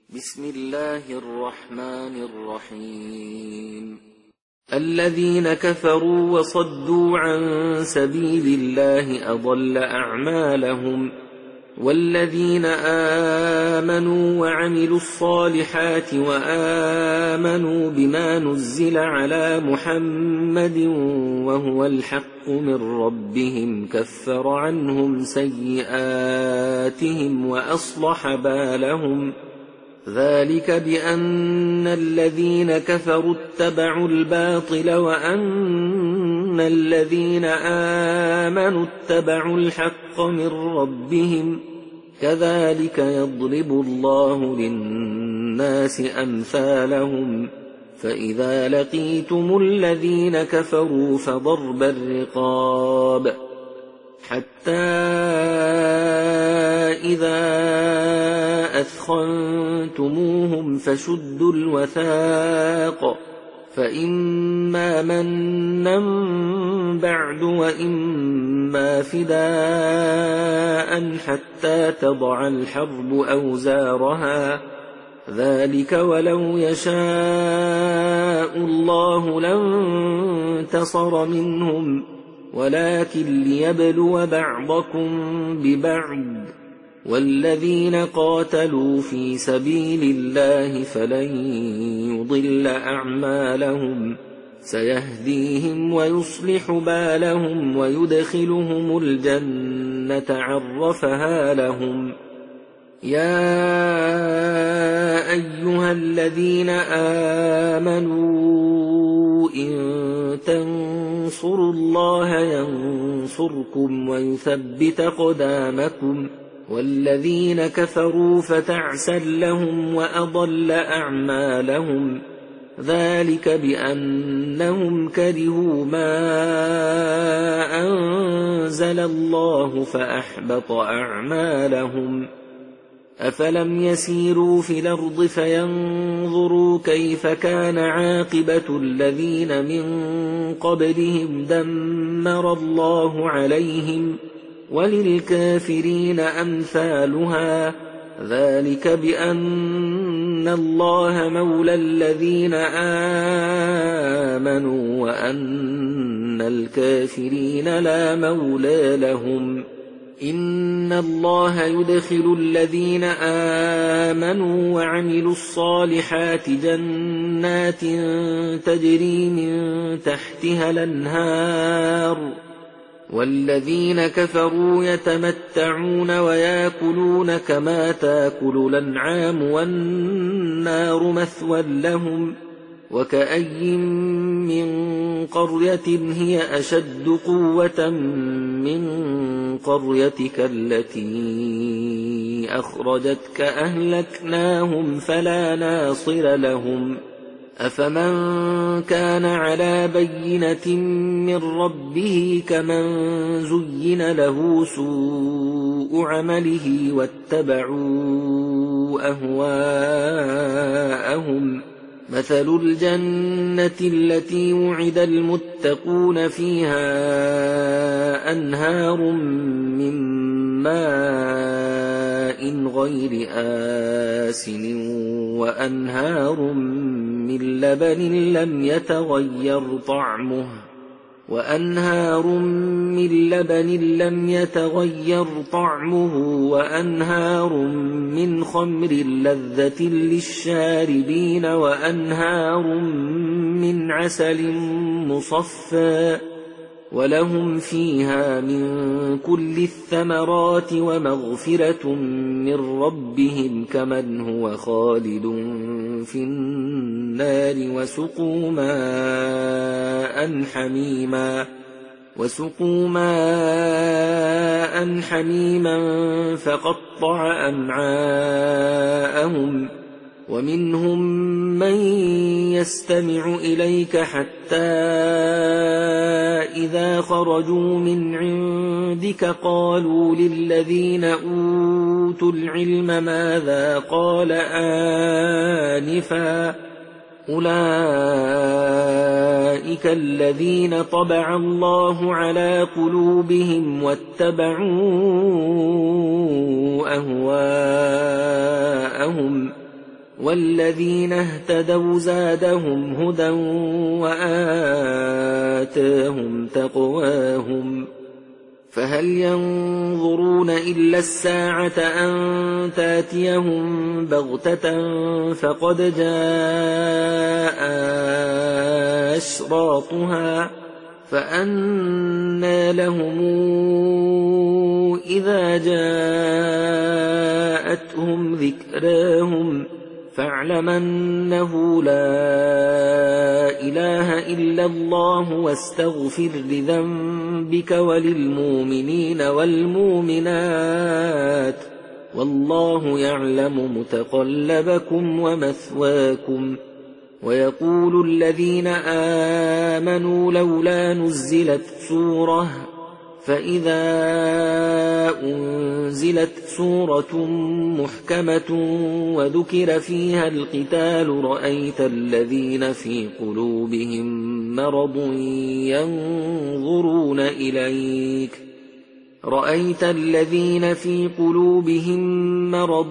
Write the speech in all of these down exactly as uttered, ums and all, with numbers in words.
بسم الله الرحمن الرحيم الذين كفروا وصدوا عن سبيل الله أضل أعمالهم والذين آمنوا وعملوا الصالحات وآمنوا بما نزل على محمد وهو الحق من ربهم كفر عنهم سيئاتهم وأصلح بالهم ذلك بأن الذين كفروا اتبعوا الباطل وأن الذين آمنوا اتبعوا الحق من ربهم كذلك يضرب الله للناس أمثالهم فإذا لقيتم الذين كفروا فضرب الرقاب حتى إذا أثخنتموهم فشدوا الوثاق فإما منا بعد وإما فداء حتى تضع الحرب أوزارها ذلك ولو يشاء الله لانتصر منهم ولكن ليبلو بعضكم ببعض والذين قاتلوا في سبيل الله فلن يضل أعمالهم سيهديهم ويصلح بالهم ويدخلهم الجنة عرفها لهم يا أيها الذين آمنوا إن تنصروا الله ينصركم ويثبت أقدامكم والذين كفروا فتعسا لهم وأضل أعمالهم ذلك بأنهم كرهوا ما أنزل الله فأحبط أعمالهم أفلم يسيروا في الأرض فينظروا كيف كان عاقبة الذين من قبلهم دمر الله عليهم وللكافرين أمثالها ذلك بأن الله مولى الذين آمنوا وأن الكافرين لا مولى لهم إن الله يدخل الذين آمنوا وعملوا الصالحات جنات تجري من تحتها الأنهار والذين كفروا يتمتعون ويأكلون كما تأكل الأنعام والنار مثوى لهم وكأي من قرية هي أشد قوة من قريتك التي أخرجتك أهلكناهم فلا ناصر لهم أفمن كان على بينة من ربه كمن زين له سوء عمله واتبعوا أهواءهم مثل الجنة التي وعد المتقون فيها أنهار من ماء غير آسن وأنهار من لبن لم يتغير طعمه وأنهار من لبن لم يتغير طعمه وأنهار من خمر لذة للشاربين وأنهار من عسل مصفى ولهم فيها من كل الثمرات ومغفرة من ربهم كمن هو خالد في النار وسقوا ماء حميما وسقوا ماء حميما فقطع أمعاءهم ومنهم من يستمع إليك حتى إذا خرجوا من عندك قالوا للذين أوتوا العلم ماذا قال آنفا أولئك الذين طبع الله على قلوبهم واتبعوا أهواءهم والذين اهتدوا زادهم هدى وآتاهم تقواهم فهل ينظرون إلا الساعة أن تاتيهم بغتة فقد جاء أشراطها فأنى لهم إذا جاءتهم ذكراهم فاعلم أنه لا إله إلا الله واستغفر لذنبك وللمؤمنين والمؤمنات والله يعلم متقلبكم ومثواكم. ويقول الذين آمنوا لولا نزلت سورة فإذا أنزلت سورة محكمة وذكر فيها القتال رأيت الذين في قلوبهم مرض ينظرون إليك رأيت الذين في قلوبهم مرض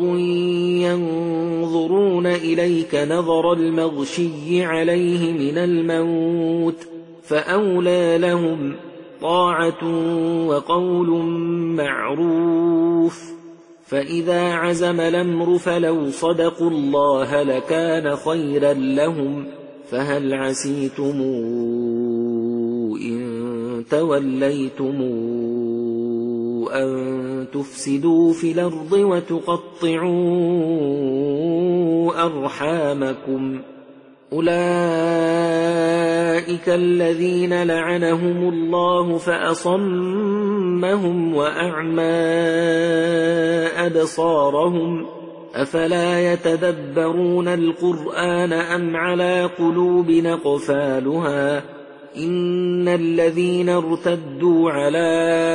ينظرون إليك نظر المغشي عليه من الموت فأولى لهم طاعة وقول معروف فإذا عزم الأمر فلو صدقوا الله لكان خيرا لهم فهل عسيتم إن توليتم أن تفسدوا في الأرض وتقطعوا أرحامكم أولئك الذين لعنهم الله فأصمهم وأعمى أبصارهم أفلا يتدبرون القرآن أم على قلوب أقفالها إن الذين ارتدوا على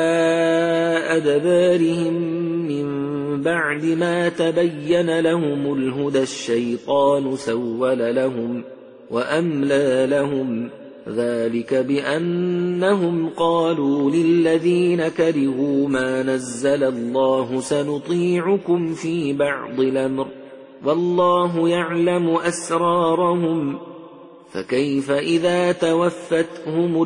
أدبارهم من بعد ما تبين لهم الهدى الشيطان سول لهم وأملى لهم ذلك بأنهم قالوا للذين كرهوا ما نزل الله سنطيعكم في بعض الأمر والله يعلم أسرارهم فكيف إذا توفتهم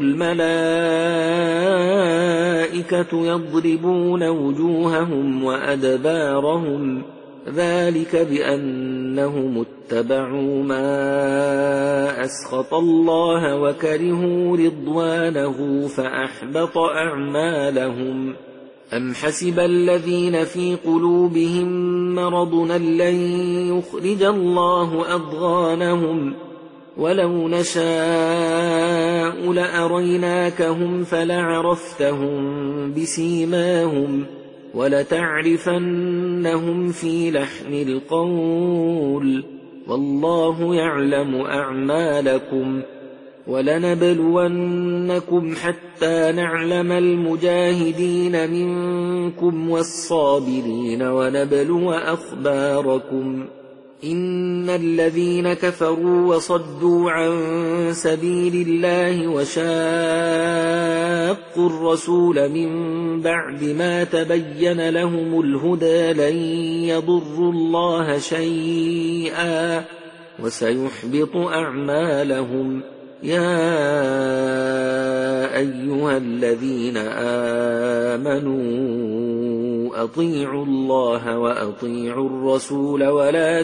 الملائكة يضربون وجوههم وأدبارهم ذلك بأنهم اتبعوا ما أسخط الله وكرهوا رضوانه فأحبط أعمالهم أم حسب الذين في قلوبهم مرض لن يخرج الله أضغانهم ولو نشاء لأريناكهم فلعرفتهم بسيماهم ولتعرفنهم في لحن القول والله يعلم أعمالكم ولنبلونكم حتى نعلم المجاهدين منكم والصابرين ونبلو أخباركم إن الذين كفروا وصدوا عن سبيل الله وشاقوا الرسول من بعد ما تبين لهم الهدى لن يضروا الله شيئا وسيحبط أعمالهم يا أيها الذين آمنوا أطيعوا الله وأطيعوا الرسول ولا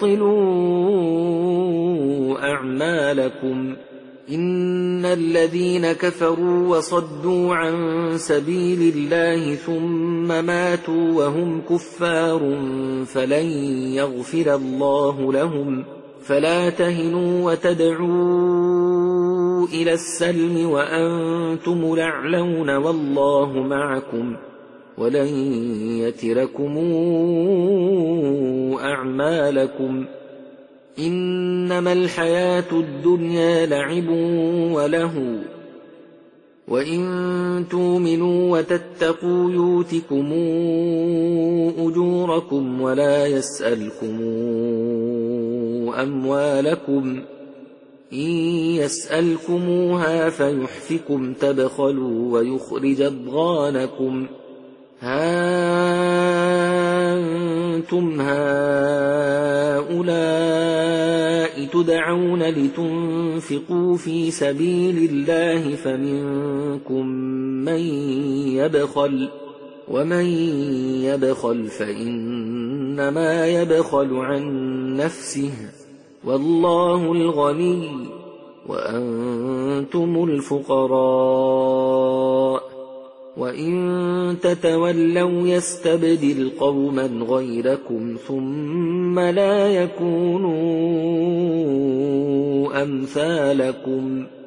تبطلوا أعمالكم إن الذين كفروا وصدوا عن سبيل الله ثم ماتوا وهم كفار فلن يغفر الله لهم فلا تهنوا وتدعوا إلى السلم وأنتم الأعلون والله معكم ولن يتركم أعمالكم إنما الحياة الدنيا لعب وله وإن تؤمنوا وتتقوا يؤتكم أجوركم ولا يسألكم أموالكم إن يسألكموها فيحفكم تبخلوا ويخرج أضغانكم ها أنتم هؤلاء تدعون لتنفقوا في سبيل الله فمنكم من يبخل ومن يبخل فإنما يبخل عن نفسه والله الغني وأنتم الفقراء وإن تتولوا يستبدل قوما غيركم ثم لا يكونوا أمثالكم